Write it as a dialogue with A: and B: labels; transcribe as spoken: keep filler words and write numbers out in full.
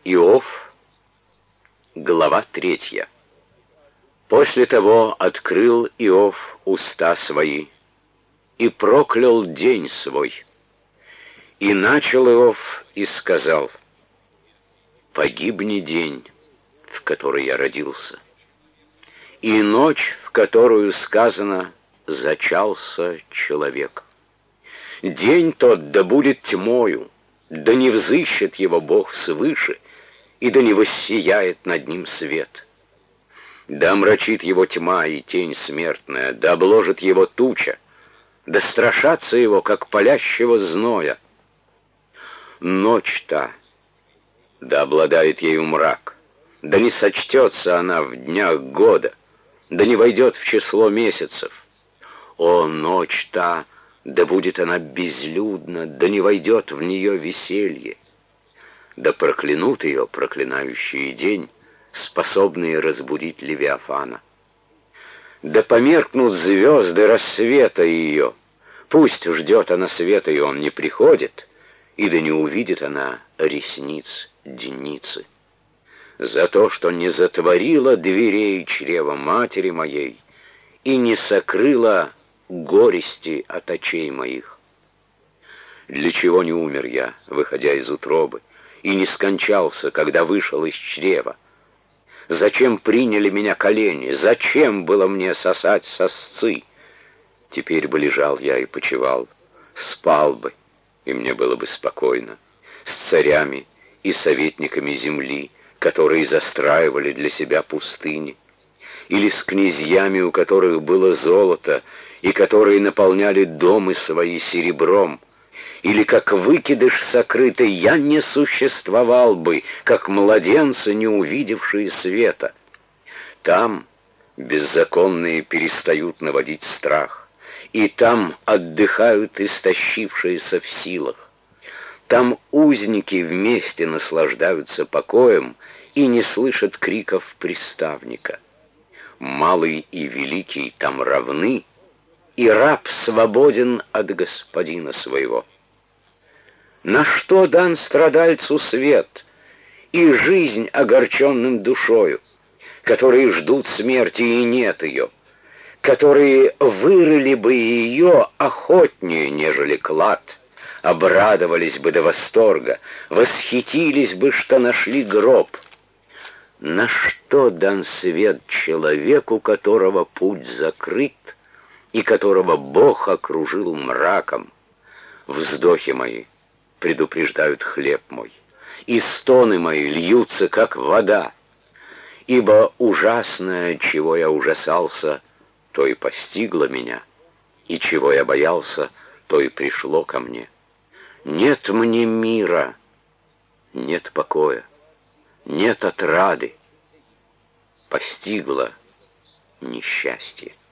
A: Иов, глава третья. После того открыл Иов уста свои и проклял день свой. И начал Иов и сказал: «Погибни день, в который я родился, и ночь, в которую сказано зачался человек. День тот да будет тьмою, да не взыщет его Бог свыше, и да не воссияет над ним свет. Да омрачит его тьма и тень смертная, да обложит его туча, да страшатся его, как палящего зноя. Ночь та, да обладает ею мрак, да не сочтется она в днях года, да не войдет в число месяцев. О, ночь та, да будет она безлюдна, да не войдет в нее веселье. Да проклянут ее проклинающие день, способные разбудить Левиафана. Да померкнут звезды рассвета ее, пусть ждет она света, и он не приходит, и да не увидит она ресниц деницы. За то, что не затворила дверей чрева матери моей и не сокрыла горести от очей моих. Для чего не умер я, выходя из утробы, и не скончался, когда вышел из чрева? Зачем приняли меня колени? Зачем было мне сосать сосцы? Теперь бы лежал я и почивал, спал бы, и мне было бы спокойно, с царями и советниками земли, которые застраивали для себя пустыни, или с князьями, у которых было золото, и которые наполняли дома свои серебром, или как выкидыш сокрытый я не существовал бы, как младенцы, не увидевшие света. Там беззаконные перестают наводить страх, и там отдыхают истощившиеся в силах. Там узники вместе наслаждаются покоем и не слышат криков приставника. Малый и великий там равны, и раб свободен от господина своего. На что дан страдальцу свет и жизнь огорченным душою, которые ждут смерти и нет ее, которые вырыли бы ее охотнее, нежели клад, обрадовались бы до восторга, восхитились бы, что нашли гроб? На что дан свет человеку, которого путь закрыт и которого Бог окружил мраком? Вздохи мои предупреждают хлеб мой, и стоны мои льются, как вода. Ибо ужасное, чего я ужасался, то и постигло меня, и чего я боялся, то и пришло ко мне. Нет мне мира, нет покоя, нет отрады, постигло несчастье.